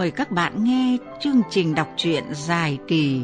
mời các bạn nghe chương trình đọc truyện dài kỳ.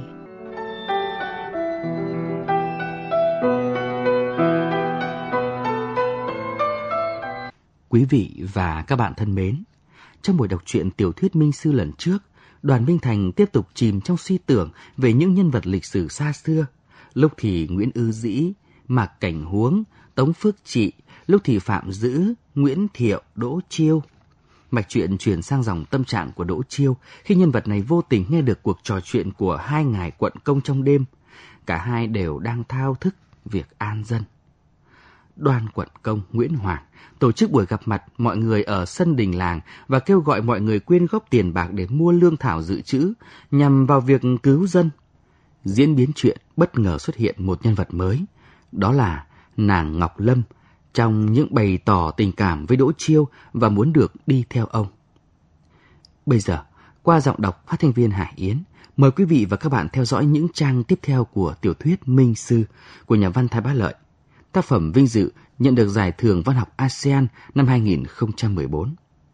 Quý vị và các bạn thân mến, trong buổi đọc truyện tiểu thuyết Minh Sư lần trước, Đoàn Minh Thành tiếp tục chìm trong suy tưởng về những nhân vật lịch sử xa xưa. Lúc thì Nguyễn Ư Dĩ, Mạc Cảnh Huống, Tống Phước Trị, lúc thì Phạm Dữ, Nguyễn Thiệu, Đỗ Chiêu. Mạch truyện chuyển sang dòng tâm trạng của Đỗ Chiêu khi nhân vật này vô tình nghe được cuộc trò chuyện của hai ngài quận công trong đêm. Cả hai đều đang thao thức việc an dân. Đoan quận công Nguyễn Hoàng tổ chức buổi gặp mặt mọi người ở sân đình làng và kêu gọi mọi người quyên góp tiền bạc để mua lương thảo dự trữ nhằm vào việc cứu dân. Diễn biến chuyện bất ngờ xuất hiện một nhân vật mới, đó là nàng Ngọc Lâm, trong những bày tỏ tình cảm với Đỗ Chiêu và muốn được đi theo ông. Bây giờ, qua giọng đọc phát thanh viên Hải Yến, mời quý vị và các bạn theo dõi những trang tiếp theo của tiểu thuyết Minh Sư của nhà văn Thái Bá Lợi. Tác phẩm vinh dự nhận được giải thưởng văn học ASEAN năm 2014.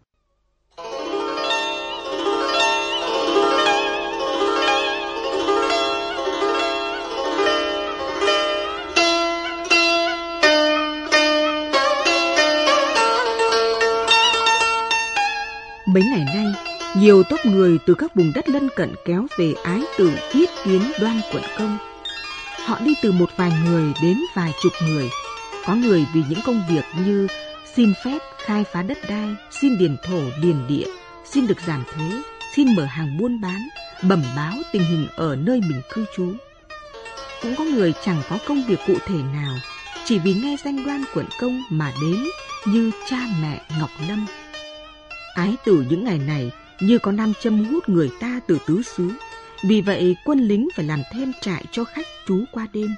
Mấy ngày nay, nhiều tốp người từ các vùng đất lân cận kéo về Ái Tử yết kiến Đoan quận công. Họ đi từ một vài người đến vài chục người. Có người vì những công việc như xin phép khai phá đất đai, xin điền thổ điền địa, xin được giảm thuế, xin mở hàng buôn bán, bẩm báo tình hình ở nơi mình cư trú. Cũng có người chẳng có công việc cụ thể nào, chỉ vì nghe danh Đoan quận công mà đến, như cha mẹ Ngọc Lâm. Ái Tử những ngày này như có nam châm hút người ta từ tứ xứ. Vì vậy quân lính phải làm thêm trại cho khách trú qua đêm.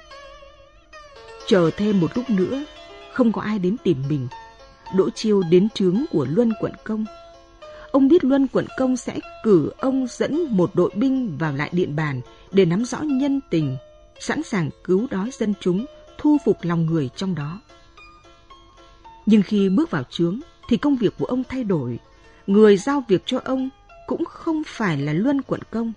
Chờ thêm một lúc nữa, không có ai đến tìm mình. Đỗ Chiêu đến trướng của Luân quận công. Ông biết Luân quận công sẽ cử ông dẫn một đội binh vào lại điện bàn để nắm rõ nhân tình, sẵn sàng cứu đói dân chúng, thu phục lòng người trong đó. Nhưng khi bước vào trướng thì công việc của ông thay đổi. Người giao việc cho ông cũng không phải là Luân quận công.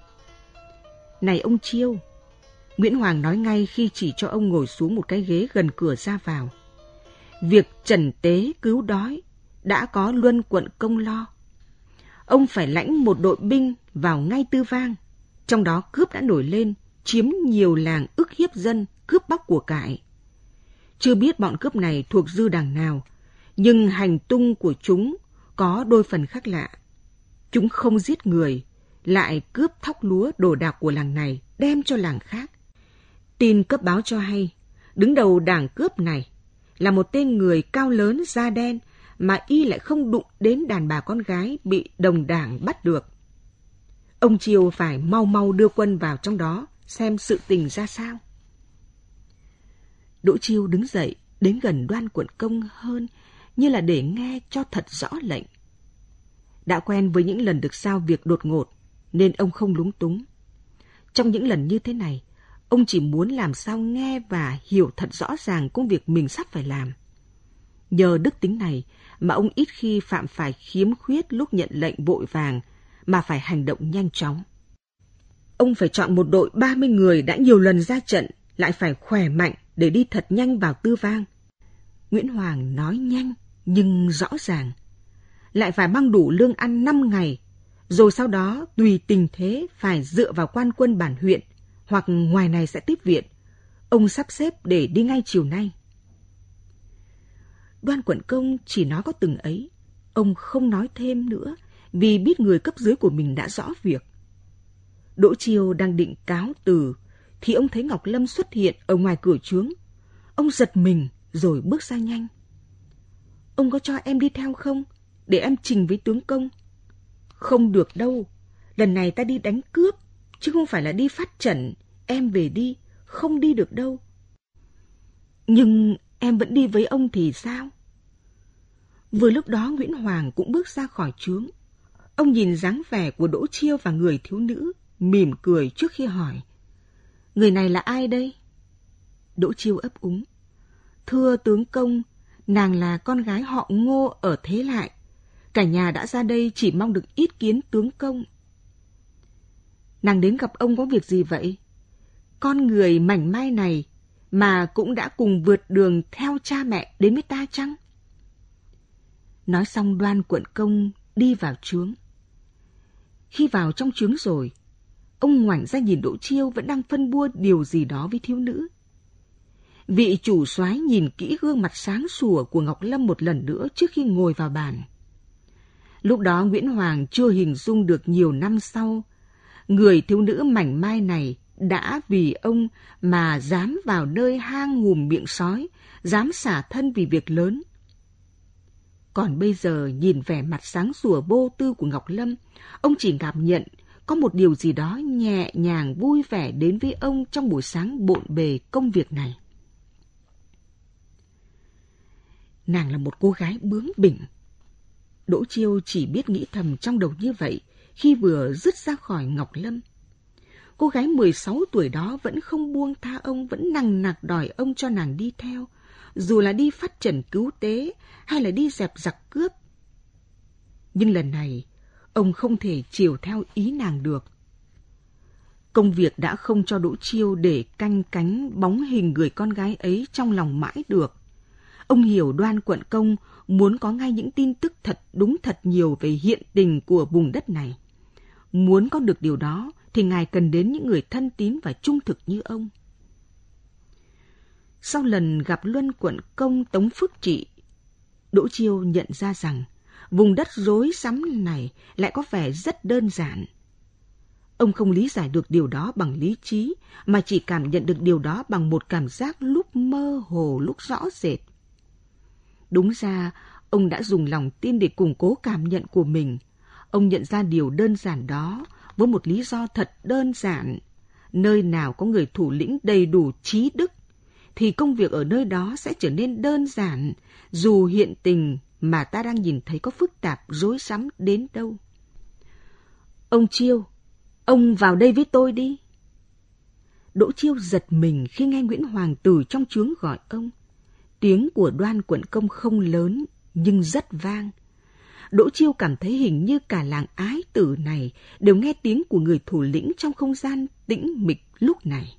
Này ông Chiêu, Nguyễn Hoàng nói ngay khi chỉ cho ông ngồi xuống một cái ghế gần cửa ra vào. Việc trần tế cứu đói đã có Luân quận công lo. Ông phải lãnh một đội binh vào ngay Tư Vang. Trong đó cướp đã nổi lên, chiếm nhiều làng, ức hiếp dân, cướp bóc của cải. Chưa biết bọn cướp này thuộc dư đảng nào, nhưng hành tung của chúng có đôi phần khác lạ. Chúng không giết người, lại cướp thóc lúa đồ đạc của làng này đem cho làng khác. Tin cấp báo cho hay, đứng đầu đảng cướp này là một tên người cao lớn da đen mà y lại không đụng đến đàn bà con gái bị đồng đảng bắt được. Ông Chiêu phải mau mau đưa quân vào trong đó xem sự tình ra sao. Đỗ Chiêu đứng dậy đến gần Đoan quận công hơn, như là để nghe cho thật rõ lệnh. Đã quen với những lần được giao việc đột ngột nên ông không lúng túng. Trong những lần như thế này, ông chỉ muốn làm sao nghe và hiểu thật rõ ràng công việc mình sắp phải làm. Nhờ đức tính này mà ông ít khi phạm phải khiếm khuyết lúc nhận lệnh vội vàng, mà phải hành động nhanh chóng. Ông phải chọn một đội 30 người đã nhiều lần ra trận, lại phải khỏe mạnh để đi thật nhanh vào Tư Vang. Nguyễn Hoàng nói nhanh nhưng rõ ràng. Lại phải mang đủ lương ăn 5 ngày, rồi sau đó tùy tình thế phải dựa vào quan quân bản huyện, hoặc ngoài này sẽ tiếp viện. Ông sắp xếp để đi ngay chiều nay. Đoan quận công chỉ nói có từng ấy. Ông không nói thêm nữa, vì biết người cấp dưới của mình đã rõ việc. Đỗ Chiêu đang định cáo từ, thì ông thấy Ngọc Lâm xuất hiện ở ngoài cửa trướng. Ông giật mình rồi bước ra nhanh. Ông có cho em đi theo không? Để em trình với tướng công. Không được đâu. Lần này ta đi đánh cướp, chứ không phải là đi phát trận. Em về đi, không đi được đâu. Nhưng em vẫn đi với ông thì sao? Vừa lúc đó Nguyễn Hoàng cũng bước ra khỏi trướng. Ông nhìn dáng vẻ của Đỗ Chiêu và người thiếu nữ, mỉm cười trước khi hỏi. Người này là ai đây? Đỗ Chiêu ấp úng. Thưa tướng công, nàng là con gái họ Ngô ở Thế Lại. Cả nhà đã ra đây chỉ mong được yết kiến tướng công. Nàng đến gặp ông có việc gì vậy? Con người mảnh mai này mà cũng đã cùng vượt đường theo cha mẹ đến với ta chăng? Nói xong Đoan Quận Công đi vào chướng. Khi vào trong chướng rồi, ông ngoảnh ra nhìn Đỗ Chiêu vẫn đang phân bua điều gì đó với thiếu nữ. Vị chủ soái nhìn kỹ gương mặt sáng sủa của Ngọc Lâm một lần nữa trước khi ngồi vào bàn. Lúc đó Nguyễn Hoàng chưa hình dung được nhiều năm sau, người thiếu nữ mảnh mai này đã vì ông mà dám vào nơi hang hùm miệng sói, dám xả thân vì việc lớn. Còn bây giờ nhìn vẻ mặt sáng sủa vô tư của Ngọc Lâm, ông chỉ cảm nhận có một điều gì đó nhẹ nhàng vui vẻ đến với ông trong buổi sáng bộn bề công việc này. Nàng là một cô gái bướng bỉnh. Đỗ Chiêu chỉ biết nghĩ thầm trong đầu như vậy khi vừa dứt ra khỏi Ngọc Lâm. Cô gái 16 tuổi đó vẫn không buông tha ông, vẫn nằng nặc đòi ông cho nàng đi theo, dù là đi phát trần cứu tế hay là đi dẹp giặc cướp. Nhưng lần này, ông không thể chiều theo ý nàng được. Công việc đã không cho Đỗ Chiêu để canh cánh bóng hình người con gái ấy trong lòng mãi được. Ông hiểu Đoan Quận Công muốn có ngay những tin tức thật đúng thật nhiều về hiện tình của vùng đất này. Muốn có được điều đó thì ngài cần đến những người thân tín và trung thực như ông. Sau lần gặp Luân Quận Công Tống Phước Trị, Đỗ Chiêu nhận ra rằng vùng đất rối rắm này lại có vẻ rất đơn giản. Ông không lý giải được điều đó bằng lý trí, mà chỉ cảm nhận được điều đó bằng một cảm giác lúc mơ hồ lúc rõ rệt. Đúng ra, ông đã dùng lòng tin để củng cố cảm nhận của mình. Ông nhận ra điều đơn giản đó với một lý do thật đơn giản. Nơi nào có người thủ lĩnh đầy đủ trí đức, thì công việc ở nơi đó sẽ trở nên đơn giản, dù hiện tình mà ta đang nhìn thấy có phức tạp rối rắm đến đâu. Ông Chiêu, ông vào đây với tôi đi. Đỗ Chiêu giật mình khi nghe Nguyễn Hoàng từ trong chướng gọi ông. Tiếng của Đoan Quận Công không lớn, nhưng rất vang. Đỗ Chiêu cảm thấy hình như cả làng Ái Tử này đều nghe tiếng của người thủ lĩnh trong không gian tĩnh mịch lúc này.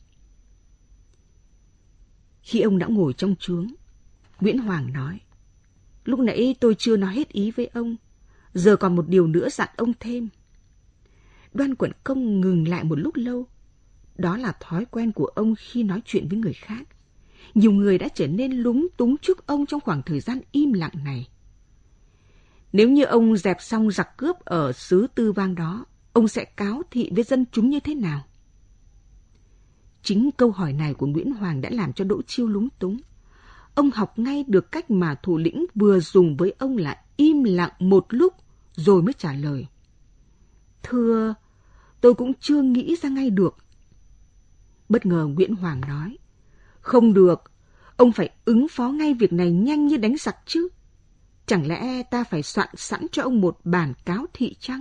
Khi ông đã ngồi trong chướng, Nguyễn Hoàng nói: Lúc nãy tôi chưa nói hết ý với ông, giờ còn một điều nữa dặn ông thêm. Đoan Quận Công ngừng lại một lúc lâu. Đó là thói quen của ông khi nói chuyện với người khác. Nhiều người đã trở nên lúng túng trước ông trong khoảng thời gian im lặng này. Nếu như ông dẹp xong giặc cướp ở xứ Tư Vang đó, ông sẽ cáo thị với dân chúng như thế nào? Chính câu hỏi này của Nguyễn Hoàng đã làm cho Đỗ Chiêu lúng túng. Ông học ngay được cách mà thủ lĩnh vừa dùng với ông là im lặng một lúc rồi mới trả lời. Thưa, tôi cũng chưa nghĩ ra ngay được. Bất ngờ Nguyễn Hoàng nói: Không được, ông phải ứng phó ngay việc này nhanh như đánh giặc chứ. Chẳng lẽ ta phải soạn sẵn cho ông một bản cáo thị chăng?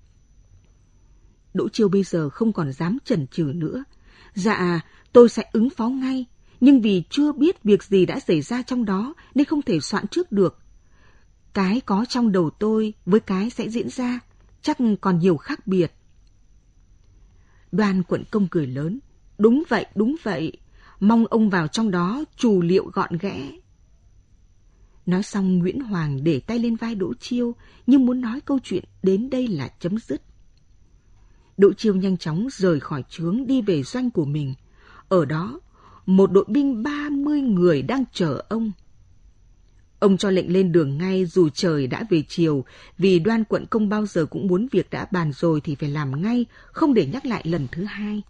Đỗ Chiêu bây giờ không còn dám chần chừ nữa. Dạ, tôi sẽ ứng phó ngay, nhưng vì chưa biết việc gì đã xảy ra trong đó nên không thể soạn trước được. Cái có trong đầu tôi với cái sẽ diễn ra chắc còn nhiều khác biệt. Đoan Quận Công cười lớn: Đúng vậy, mong ông vào trong đó trù liệu gọn ghẽ. Nói xong Nguyễn Hoàng để tay lên vai Đỗ Chiêu như muốn nói câu chuyện đến đây là chấm dứt. Đỗ Chiêu nhanh chóng rời khỏi chướng đi về doanh của mình. Ở đó, một đội binh 30 người đang chờ ông. Ông cho lệnh lên đường ngay dù trời đã về chiều, vì Đoan Quận Công bao giờ cũng muốn việc đã bàn rồi thì phải làm ngay, không để nhắc lại lần thứ hai.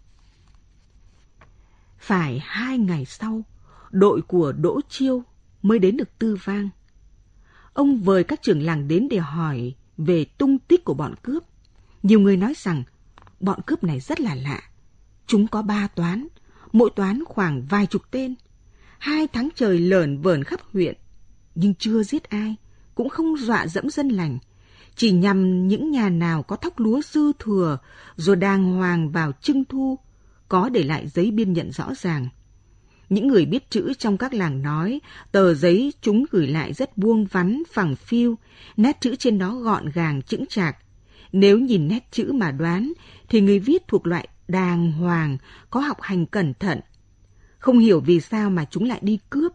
Phải 2 ngày sau, đội của Đỗ Chiêu mới đến được Tư Vang. Ông vời các trưởng làng đến để hỏi về tung tích của bọn cướp. Nhiều người nói rằng bọn cướp này rất là lạ. Chúng có 3 toán, mỗi toán khoảng vài chục tên. 2 tháng trời lởn vởn khắp huyện, nhưng chưa giết ai, cũng không dọa dẫm dân lành. Chỉ nhằm những nhà nào có thóc lúa dư thừa, rồi đàng hoàng vào trưng thu, có để lại giấy biên nhận rõ ràng. Những người biết chữ trong các làng nói, tờ giấy chúng gửi lại rất vuông vắn, phẳng phiu, nét chữ trên đó gọn gàng, chững chạc. Nếu nhìn nét chữ mà đoán, thì người viết thuộc loại đàng hoàng, có học hành cẩn thận. Không hiểu vì sao mà chúng lại đi cướp.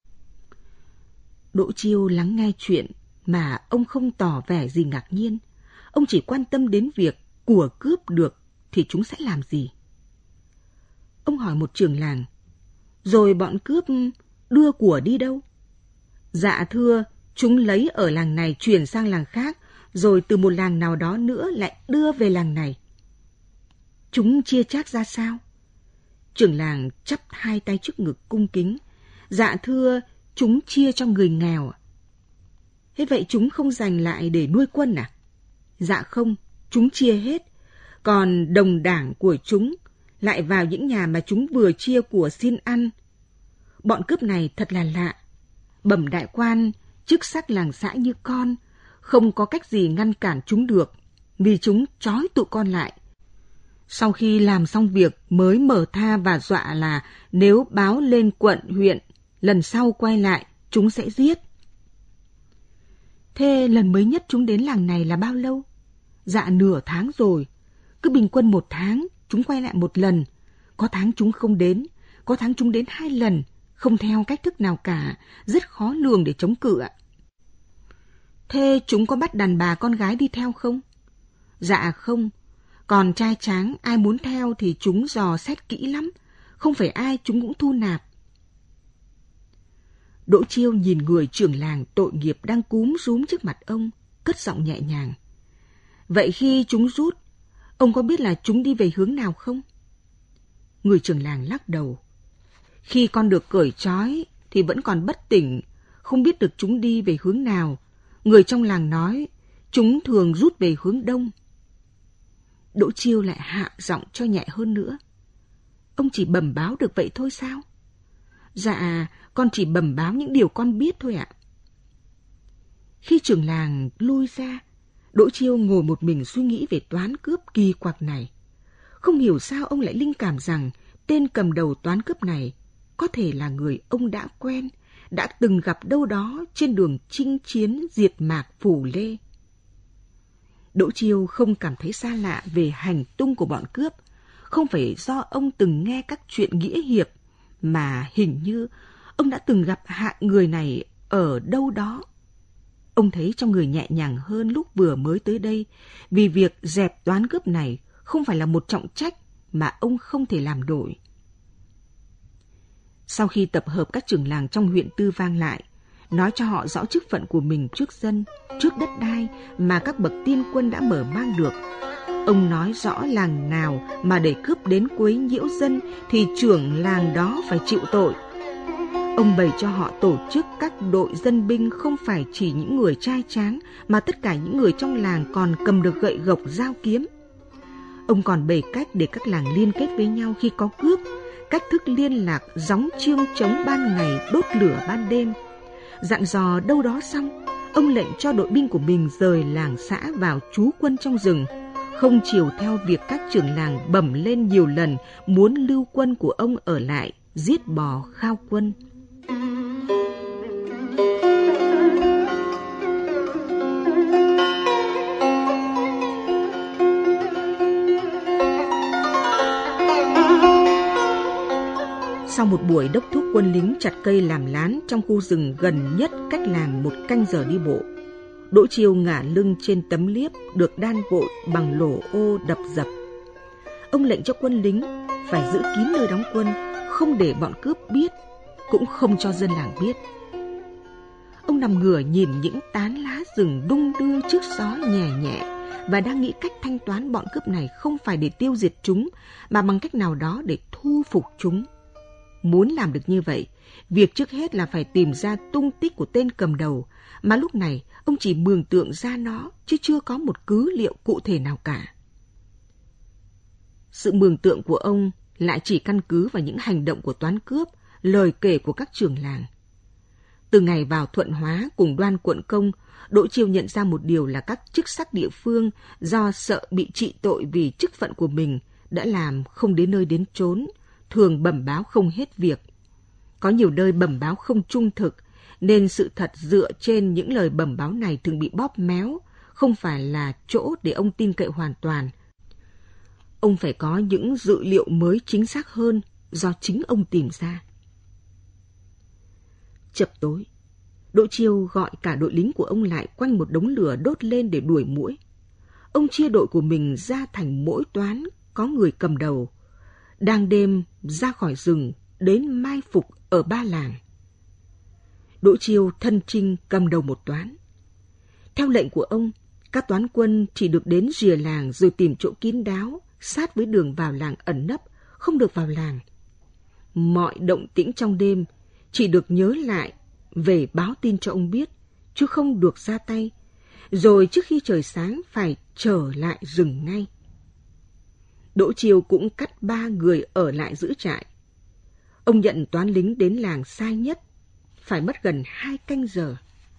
Đỗ Chiêu lắng nghe chuyện mà ông không tỏ vẻ gì ngạc nhiên. Ông chỉ quan tâm đến việc của cướp được thì chúng sẽ làm gì. Ông hỏi một trưởng làng, rồi bọn cướp đưa của đi đâu? Dạ thưa, chúng lấy ở làng này chuyển sang làng khác, rồi từ một làng nào đó nữa lại đưa về làng này. Chúng chia chác ra sao? Trưởng làng chắp hai tay trước ngực cung kính. Dạ thưa, chúng chia cho người nghèo. Thế vậy chúng không dành lại để nuôi quân à? Dạ không, chúng chia hết. Còn đồng đảng của chúng lại vào những nhà mà chúng vừa chia của xin ăn. Bọn cướp này thật là lạ. Bẩm đại quan, chức sắc làng xã như con, không có cách gì ngăn cản chúng được, vì chúng trói tụi con lại. Sau khi làm xong việc mới mở tha và dọa là nếu báo lên quận, huyện, lần sau quay lại, chúng sẽ giết. Thế lần mới nhất chúng đến làng này là bao lâu? Dạ nửa tháng rồi. Cứ bình quân 1 tháng, chúng quay lại 1 lần. Có tháng chúng không đến, có tháng chúng đến 2 lần, không theo cách thức nào cả, rất khó lường để chống cự ạ. Thế chúng có bắt đàn bà con gái đi theo không? Dạ không. Còn trai tráng ai muốn theo thì chúng dò xét kỹ lắm, không phải ai chúng cũng thu nạp. Đỗ Chiêu nhìn người trưởng làng tội nghiệp đang cúm rúm trước mặt ông, cất giọng nhẹ nhàng. Vậy khi chúng rút, ông có biết là chúng đi về hướng nào không? Người trưởng làng lắc đầu. Khi con được cởi trói thì vẫn còn bất tỉnh, không biết được chúng đi về hướng nào. Người trong làng nói chúng thường rút về hướng đông. Đỗ Chiêu lại hạ giọng cho nhẹ hơn nữa. Ông chỉ bẩm báo được vậy thôi sao? Dạ, con chỉ bẩm báo những điều con biết thôi ạ. Khi trưởng làng lui ra, Đỗ Chiêu ngồi một mình suy nghĩ về toán cướp kỳ quặc này. Không hiểu sao ông lại linh cảm rằng tên cầm đầu toán cướp này có thể là người ông đã quen, đã từng gặp đâu đó trên đường chinh chiến diệt mạc Phủ Lê. Đỗ Chiêu không cảm thấy xa lạ về hành tung của bọn cướp, không phải do ông từng nghe các chuyện nghĩa hiệp, mà hình như ông đã từng gặp hạng người này ở đâu đó. Ông thấy trong người nhẹ nhàng hơn lúc vừa mới tới đây, vì việc dẹp toán cướp này không phải là một trọng trách mà ông không thể làm đổi. Sau khi tập hợp các trưởng làng trong huyện Tư Vang lại, nói cho họ rõ chức phận của mình trước dân, trước đất đai mà các bậc tiên quân đã mở mang được, ông nói rõ làng nào mà để cướp đến quấy nhiễu dân thì trưởng làng đó phải chịu tội. Ông bày cho họ tổ chức các đội dân binh không phải chỉ những người trai tráng, mà tất cả những người trong làng còn cầm được gậy gộc dao kiếm. Ông còn bày cách để các làng liên kết với nhau khi có cướp, cách thức liên lạc gióng chiêng trống ban ngày, đốt lửa ban đêm. Dặn dò đâu đó xong, ông lệnh cho đội binh của mình rời làng xã vào trú quân trong rừng, không chiều theo việc các trưởng làng bẩm lên nhiều lần muốn lưu quân của ông ở lại giết bò khao quân. Sau một buổi đốc thúc quân lính chặt cây làm lán trong khu rừng gần nhất cách làng 1 canh giờ đi bộ, Đỗ Chiêu ngả lưng trên tấm liếp được đan vội bằng lỗ ô đập dập. Ông lệnh cho quân lính phải giữ kín nơi đóng quân, không để bọn cướp biết, cũng không cho dân làng biết. Ông nằm ngửa nhìn những tán lá rừng đung đưa trước gió nhẹ nhẹ và đang nghĩ cách thanh toán bọn cướp này không phải để tiêu diệt chúng, mà bằng cách nào đó để thu phục chúng. Muốn làm được như vậy, việc trước hết là phải tìm ra tung tích của tên cầm đầu, mà lúc này ông chỉ mường tượng ra nó, chứ chưa có một cứ liệu cụ thể nào cả. Sự mường tượng của ông lại chỉ căn cứ vào những hành động của toán cướp, lời kể của các trưởng làng. Từ ngày vào Thuận Hóa cùng Đoan Quận Công, Đỗ Chiêu nhận ra một điều là các chức sắc địa phương do sợ bị trị tội vì chức phận của mình đã làm không đến nơi đến chốn, thường bẩm báo không hết việc. Có nhiều nơi bẩm báo không trung thực, nên sự thật dựa trên những lời bẩm báo này thường bị bóp méo, không phải là chỗ để ông tin cậy hoàn toàn. Ông phải có những dữ liệu mới chính xác hơn do chính ông tìm ra. Chập tối, Đỗ Chiêu gọi cả đội lính của ông lại quanh một đống lửa đốt lên để đuổi muỗi. Ông chia đội của mình ra thành mỗi toán có người cầm đầu, đang đêm ra khỏi rừng đến mai phục ở 3 làng. Đỗ Chiêu thân chinh cầm đầu một toán. Theo lệnh của ông, các toán quân chỉ được đến rìa làng rồi tìm chỗ kín đáo, sát với đường vào làng ẩn nấp, không được vào làng. Mọi động tĩnh trong đêm chỉ được nhớ lại về báo tin cho ông biết, chứ không được ra tay. Rồi trước khi trời sáng phải trở lại rừng ngay. Đỗ Chiêu cũng cắt 3 người ở lại giữ trại. Ông nhận toán lính đến làng xa nhất, phải mất gần 2 canh giờ.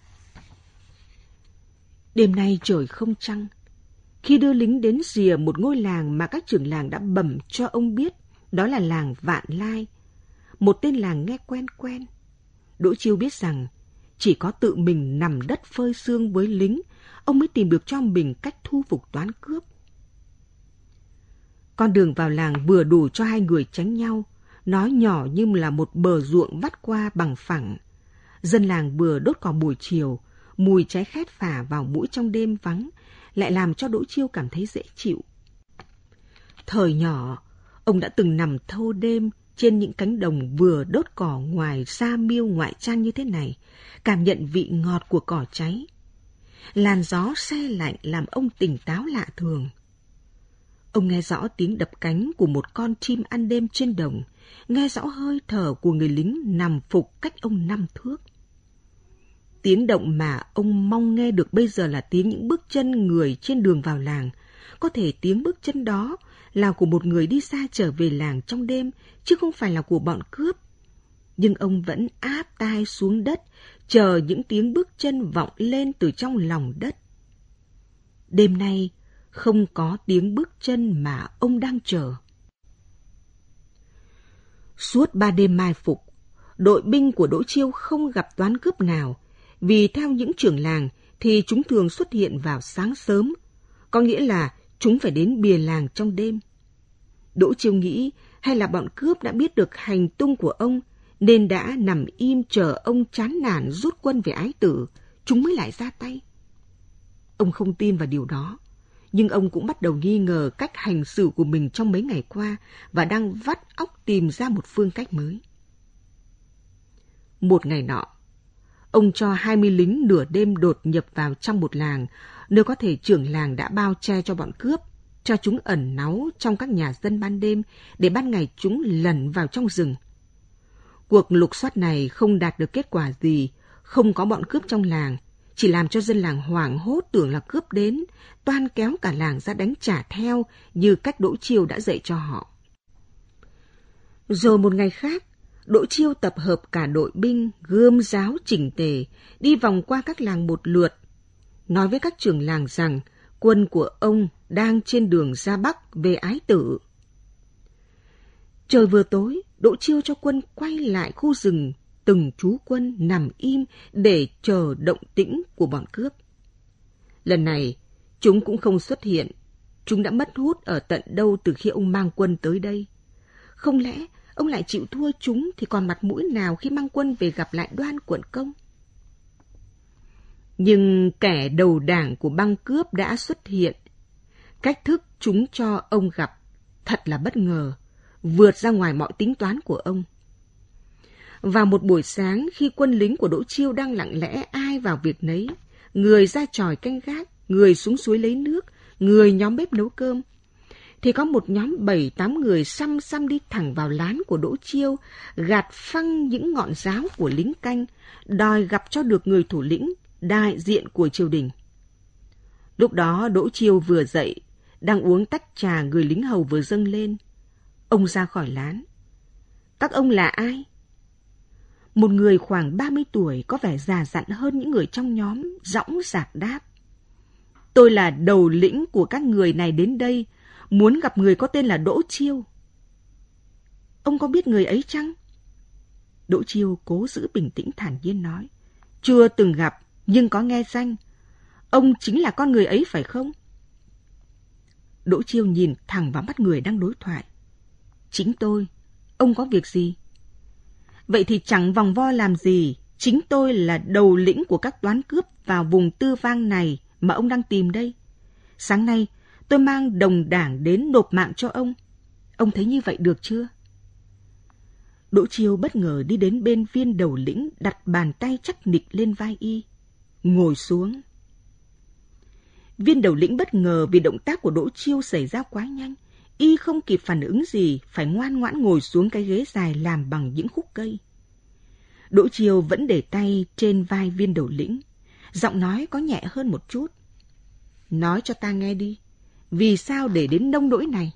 Đêm nay trời không trăng. Khi đưa lính đến rìa một ngôi làng mà các trưởng làng đã bẩm cho ông biết, đó là làng Vạn Lai, một tên làng nghe quen quen. Đỗ Chiêu biết rằng chỉ có tự mình nằm đất phơi sương với lính, ông mới tìm được cho mình cách thu phục toán cướp. Con đường vào làng vừa đủ cho 2 người tránh nhau, nó nhỏ như là một bờ ruộng vắt qua bằng phẳng. Dân làng vừa đốt cỏ buổi chiều, mùi cháy khét phả vào mũi trong đêm vắng, lại làm cho Đỗ Chiêu cảm thấy dễ chịu. Thời nhỏ, ông đã từng nằm thâu đêm trên những cánh đồng vừa đốt cỏ ngoài Sa Miêu ngoại trang như thế này, cảm nhận vị ngọt của cỏ cháy. Làn gió se lạnh làm ông tỉnh táo lạ thường. Ông nghe rõ tiếng đập cánh của một con chim ăn đêm trên đồng, nghe rõ hơi thở của người lính nằm phục cách ông 5 thước. Tiếng động mà ông mong nghe được bây giờ là tiếng những bước chân người trên đường vào làng. Có thể tiếng bước chân đó là của một người đi xa trở về làng trong đêm, chứ không phải là của bọn cướp. Nhưng ông vẫn áp tai xuống đất, chờ những tiếng bước chân vọng lên từ trong lòng đất. Đêm nay không có tiếng bước chân mà ông đang chờ. Suốt 3 đêm mai phục, đội binh của Đỗ Chiêu không gặp toán cướp nào, vì theo những trưởng làng thì chúng thường xuất hiện vào sáng sớm, có nghĩa là chúng phải đến bìa làng trong đêm. Đỗ Chiêu nghĩ hay là bọn cướp đã biết được hành tung của ông, nên đã nằm im chờ ông chán nản rút quân về Ái Tử, chúng mới lại ra tay. Ông không tin vào điều đó, nhưng ông cũng bắt đầu nghi ngờ cách hành xử của mình trong mấy ngày qua và đang vắt óc tìm ra một phương cách mới. Một ngày nọ, ông cho 20 lính nửa đêm đột nhập vào trong một làng, nơi có thể trưởng làng đã bao che cho bọn cướp, cho chúng ẩn náu trong các nhà dân ban đêm, để ban ngày chúng lẩn vào trong rừng. Cuộc lục soát này không đạt được kết quả gì, không có bọn cướp trong làng, chỉ làm cho dân làng hoảng hốt tưởng là cướp đến, toan kéo cả làng ra đánh trả theo như cách Đỗ Chiêu đã dạy cho họ. Rồi một ngày khác, Đỗ Chiêu tập hợp cả đội binh, gươm giáo chỉnh tề, đi vòng qua các làng một lượt, nói với các trưởng làng rằng quân của ông đang trên đường ra Bắc về Ái Tử. Trời vừa tối, Đỗ Chiêu cho quân quay lại khu rừng, từng trú quân nằm im để chờ động tĩnh của bọn cướp. Lần này, chúng cũng không xuất hiện, chúng đã mất hút ở tận đâu từ khi ông mang quân tới đây. Không lẽ ông lại chịu thua chúng thì còn mặt mũi nào khi mang quân về gặp lại Đoan Quận Công? Nhưng kẻ đầu đảng của băng cướp đã xuất hiện. Cách thức chúng cho ông gặp thật là bất ngờ, vượt ra ngoài mọi tính toán của ông. Vào một buổi sáng, khi quân lính của Đỗ Chiêu đang lặng lẽ ai vào việc nấy, người ra chòi canh gác, người xuống suối lấy nước, người nhóm bếp nấu cơm, thì có một nhóm 7-8 người xăm xăm đi thẳng vào lán của Đỗ Chiêu, gạt phăng những ngọn giáo của lính canh, đòi gặp cho được người thủ lĩnh, đại diện của triều đình. Lúc đó Đỗ Chiêu vừa dậy, đang uống tách trà người lính hầu vừa dâng lên. Ông ra khỏi lán. Các ông là ai? Một người khoảng 30 tuổi có vẻ già dặn hơn những người trong nhóm, dõng dạc đáp. Tôi là đầu lĩnh của các người này đến đây, muốn gặp người có tên là Đỗ Chiêu. Ông có biết người ấy chăng? Đỗ Chiêu cố giữ bình tĩnh thản nhiên nói. Chưa từng gặp, nhưng có nghe danh. Ông chính là con người ấy phải không? Đỗ Chiêu nhìn thẳng vào mắt người đang đối thoại. Chính tôi. Ông có việc gì? Vậy thì chẳng vòng vo làm gì. Chính tôi là đầu lĩnh của các toán cướp vào vùng Tư Vang này mà ông đang tìm đây. Sáng nay, tôi mang đồng đảng đến nộp mạng cho ông. Ông thấy như vậy được chưa? Đỗ Chiêu bất ngờ đi đến bên viên đầu lĩnh, đặt bàn tay chắc nịch lên vai y. Ngồi xuống. Viên đầu lĩnh bất ngờ vì động tác của Đỗ Chiêu xảy ra quá nhanh. Y không kịp phản ứng gì, phải ngoan ngoãn ngồi xuống cái ghế dài làm bằng những khúc cây. Đỗ Chiêu vẫn để tay trên vai viên đầu lĩnh. Giọng nói có nhẹ hơn một chút. Nói cho ta nghe đi. Vì sao để đến nông nỗi này?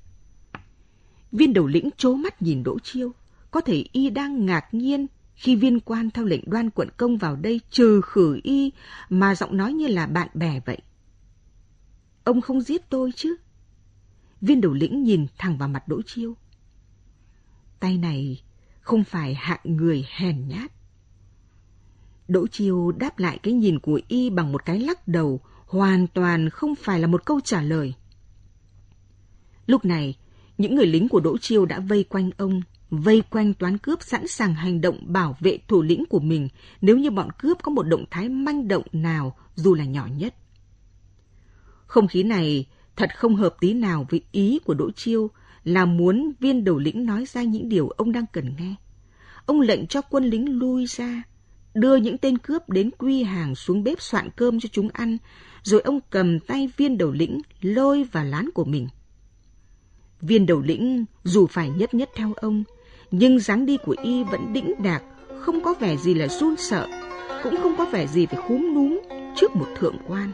Viên đầu lĩnh trố mắt nhìn Đỗ Chiêu. Có thể y đang ngạc nhiên khi viên quan theo lệnh Đoan quận công vào đây trừ khử y mà giọng nói như là bạn bè vậy. Ông không giết tôi chứ? Viên đầu lĩnh nhìn thẳng vào mặt Đỗ Chiêu. Tay này không phải hạng người hèn nhát. Đỗ Chiêu đáp lại cái nhìn của y bằng một cái lắc đầu, hoàn toàn không phải là một câu trả lời. Lúc này, những người lính của Đỗ Chiêu đã vây quanh ông, vây quanh toán cướp sẵn sàng hành động bảo vệ thủ lĩnh của mình nếu như bọn cướp có một động thái manh động nào dù là nhỏ nhất. Không khí này thật không hợp tí nào với ý của Đỗ Chiêu là muốn viên đầu lĩnh nói ra những điều ông đang cần nghe. Ông lệnh cho quân lính lui ra, đưa những tên cướp đến quy hàng xuống bếp soạn cơm cho chúng ăn, rồi ông cầm tay viên đầu lĩnh lôi vào lán của mình. Viên đầu lĩnh dù phải nhất nhất theo ông, nhưng dáng đi của y vẫn đĩnh đạc, không có vẻ gì là run sợ, cũng không có vẻ gì phải khúm núm trước một thượng quan.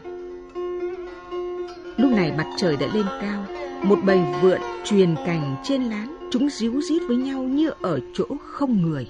Lúc này mặt trời đã lên cao, một bầy vượn truyền cành trên lán, chúng ríu rít với nhau như ở chỗ không người.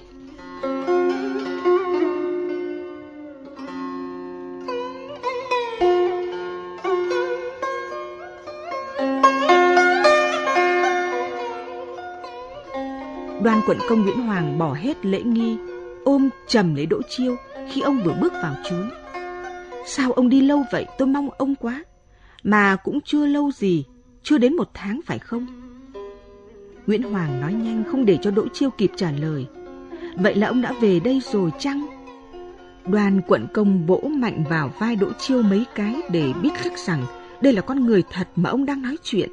Đoan quận công Nguyễn Hoàng bỏ hết lễ nghi, ôm chầm lấy Đỗ Chiêu khi ông vừa bước vào trướng. Sao ông đi lâu vậy? Tôi mong ông quá. Mà cũng chưa lâu gì, chưa đến 1 tháng phải không? Nguyễn Hoàng nói nhanh không để cho Đỗ Chiêu kịp trả lời. Vậy là ông đã về đây rồi chăng? Đoan quận công vỗ mạnh vào vai Đỗ Chiêu mấy cái để biết chắc rằng đây là con người thật mà ông đang nói chuyện.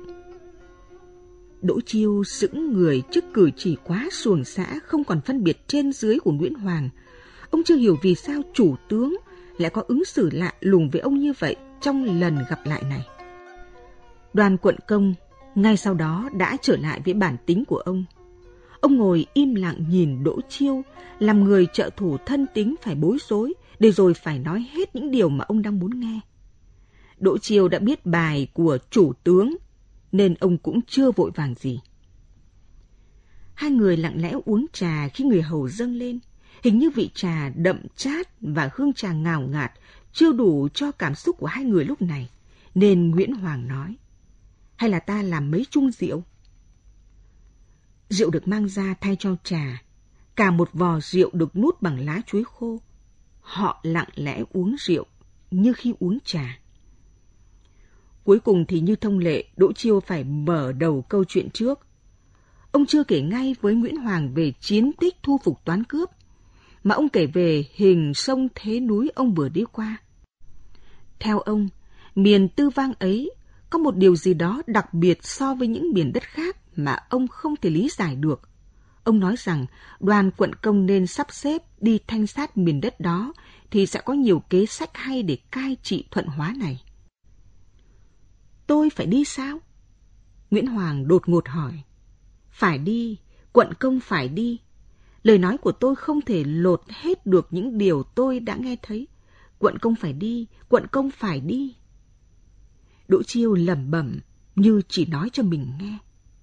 Đỗ Chiêu sững người trước cử chỉ quá xuồng xã, không còn phân biệt trên dưới của Nguyễn Hoàng. Ông chưa hiểu vì sao chủ tướng lại có ứng xử lạ lùng với ông như vậy trong lần gặp lại này. Đoan quận công ngay sau đó đã trở lại với bản tính của ông. Ông ngồi im lặng nhìn Đỗ Chiêu, làm người trợ thủ thân tín phải bối rối, để rồi phải nói hết những điều mà ông đang muốn nghe. Đỗ Chiêu đã biết bài của chủ tướng, nên ông cũng chưa vội vàng gì. Hai người lặng lẽ uống trà khi người hầu dâng lên. Hình như vị trà đậm chát và hương trà ngào ngạt chưa đủ cho cảm xúc của hai người lúc này, nên Nguyễn Hoàng nói: hay là ta làm mấy chung rượu? Rượu được mang ra thay cho trà, cả một vò rượu được nuốt bằng lá chuối khô. Họ lặng lẽ uống rượu như khi uống trà. Cuối cùng thì như thông lệ, Đỗ Chiêu phải mở đầu câu chuyện trước. Ông chưa kể ngay với Nguyễn Hoàng về chiến tích thu phục toán cướp, mà ông kể về hình sông thế núi ông vừa đi qua. Theo ông, miền Tư Vang ấy có một điều gì đó đặc biệt so với những miền đất khác mà ông không thể lý giải được. Ông nói rằng Đoan quận công nên sắp xếp đi thanh sát miền đất đó thì sẽ có nhiều kế sách hay để cai trị Thuận Hóa này. Tôi phải đi sao? Nguyễn Hoàng đột ngột hỏi. Phải đi, quận công phải đi. Lời nói của tôi không thể lột hết được những điều tôi đã nghe thấy. Quận công phải đi, quận công phải đi. Đỗ Chiêu lẩm bẩm như chỉ nói cho mình nghe.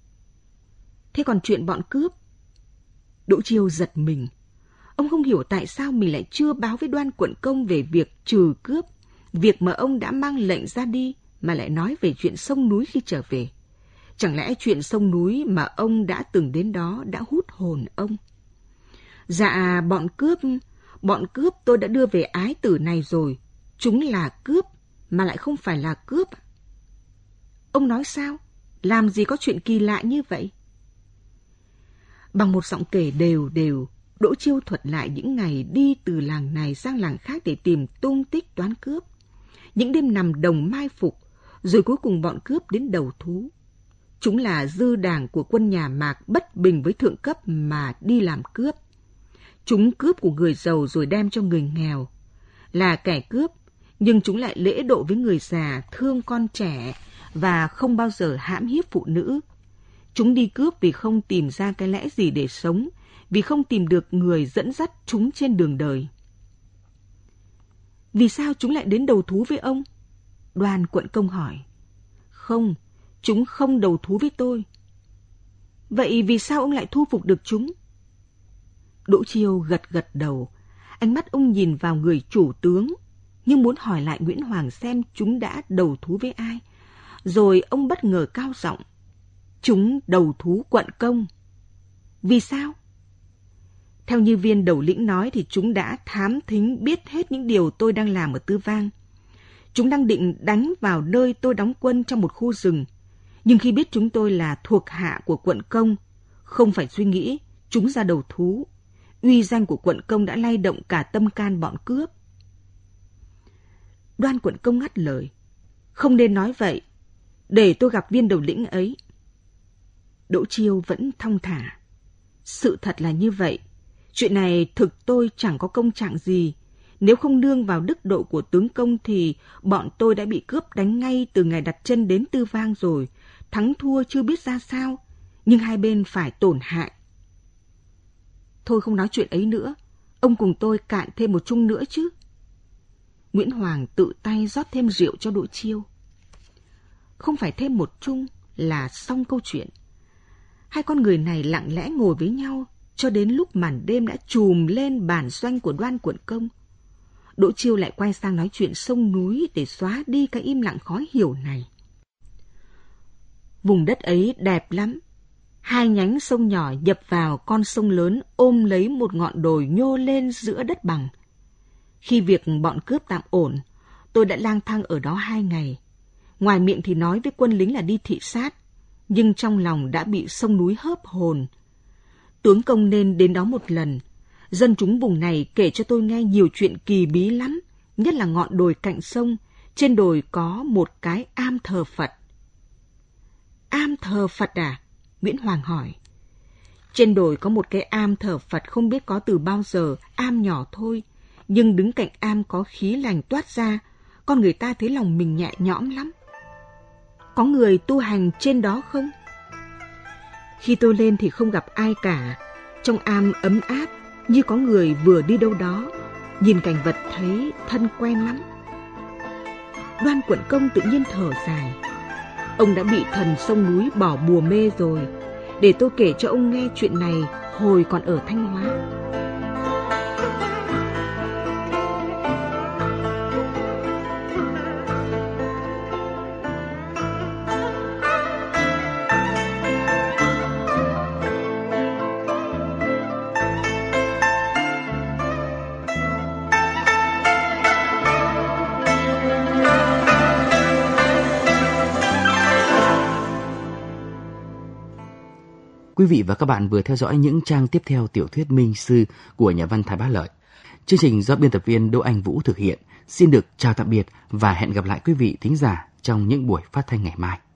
Thế còn chuyện bọn cướp? Đỗ Chiêu giật mình. Ông không hiểu tại sao mình lại chưa báo với Đoan quận công về việc trừ cướp, việc mà ông đã mang lệnh ra đi, mà lại nói về chuyện sông núi khi trở về. Chẳng lẽ chuyện sông núi mà ông đã từng đến đó đã hút hồn ông? Dạ, bọn cướp tôi đã đưa về Ái Tử này rồi. Chúng là cướp, mà lại không phải là cướp. Ông nói sao? Làm gì có chuyện kỳ lạ như vậy? Bằng một giọng kể đều đều, Đỗ Chiêu thuật lại những ngày đi từ làng này sang làng khác để tìm tung tích toán cướp. Những đêm nằm đồng mai phục, rồi cuối cùng bọn cướp đến đầu thú. Chúng là dư đảng của quân nhà Mạc bất bình với thượng cấp mà đi làm cướp. Chúng cướp của người giàu rồi đem cho người nghèo. Là kẻ cướp, nhưng chúng lại lễ độ với người già, thương con trẻ và không bao giờ hãm hiếp phụ nữ. Chúng đi cướp vì không tìm ra cái lẽ gì để sống, vì không tìm được người dẫn dắt chúng trên đường đời. Vì sao chúng lại đến đầu thú với ông? Đoàn Quận Công hỏi. Không, chúng không đầu thú với tôi. Vậy vì sao ông lại thu phục được chúng? Đỗ Chiêu gật gật đầu. Ánh mắt ông nhìn vào người chủ tướng, nhưng muốn hỏi lại Nguyễn Hoàng xem chúng đã đầu thú với ai. Rồi ông bất ngờ cao giọng. Chúng đầu thú Quận Công. Vì sao? Theo như viên đầu lĩnh nói thì chúng đã thám thính biết hết những điều tôi đang làm ở Tư Vang. Chúng đang định đánh vào nơi tôi đóng quân trong một khu rừng. Nhưng khi biết chúng tôi là thuộc hạ của Quận Công, không phải suy nghĩ, chúng ra đầu thú. Uy danh của Quận Công đã lay động cả tâm can bọn cướp. Đoan Quận Công ngắt lời. Không nên nói vậy. Để tôi gặp viên đầu lĩnh ấy. Đỗ Chiêu vẫn thong thả. Sự thật là như vậy. Chuyện này thực tôi chẳng có công trạng gì. Nếu không nương vào đức độ của tướng công thì bọn tôi đã bị cướp đánh ngay từ ngày đặt chân đến Tư Vang rồi. Thắng thua chưa biết ra sao, nhưng hai bên phải tổn hại. Thôi không nói chuyện ấy nữa. Ông cùng tôi cạn thêm một chung nữa chứ. Nguyễn Hoàng tự tay rót thêm rượu cho Đỗ Chiêu. Không phải thêm một chung là xong câu chuyện. Hai con người này lặng lẽ ngồi với nhau cho đến lúc màn đêm đã trùm lên bản doanh của Đoan Quận Công. Đỗ Chiêu lại quay sang nói chuyện sông núi để xóa đi cái im lặng khó hiểu này. Vùng đất ấy đẹp lắm. Hai nhánh sông nhỏ nhập vào con sông lớn ôm lấy một ngọn đồi nhô lên giữa đất bằng. Khi việc bọn cướp tạm ổn, tôi đã lang thang ở đó 2 ngày. Ngoài miệng thì nói với quân lính là đi thị sát, nhưng trong lòng đã bị sông núi hớp hồn. Tướng công nên đến đó một lần. Dân chúng vùng này kể cho tôi nghe nhiều chuyện kỳ bí lắm, nhất là ngọn đồi cạnh sông. Trên đồi có một cái am thờ Phật. Am thờ Phật à? Nguyễn Hoàng hỏi. Trên đồi có một cái am thờ Phật không biết có từ bao giờ, am nhỏ thôi. Nhưng đứng cạnh am có khí lành toát ra, con người ta thấy lòng mình nhẹ nhõm lắm. Có người tu hành trên đó không? Khi tôi lên thì không gặp ai cả. Trong am ấm áp, như có người vừa đi đâu đó. Nhìn cảnh vật thấy thân quen lắm. Đoan Quận Công tự nhiên thở dài. Ông đã bị thần sông núi bỏ bùa mê rồi. Để tôi kể cho ông nghe chuyện này hồi còn ở Thanh Hóa. Quý vị và các bạn vừa theo dõi những trang tiếp theo tiểu thuyết Minh Sư của nhà văn Thái Bá Lợi. Chương trình do biên tập viên Đỗ Anh Vũ thực hiện. Xin được chào tạm biệt và hẹn gặp lại quý vị thính giả trong những buổi phát thanh ngày mai.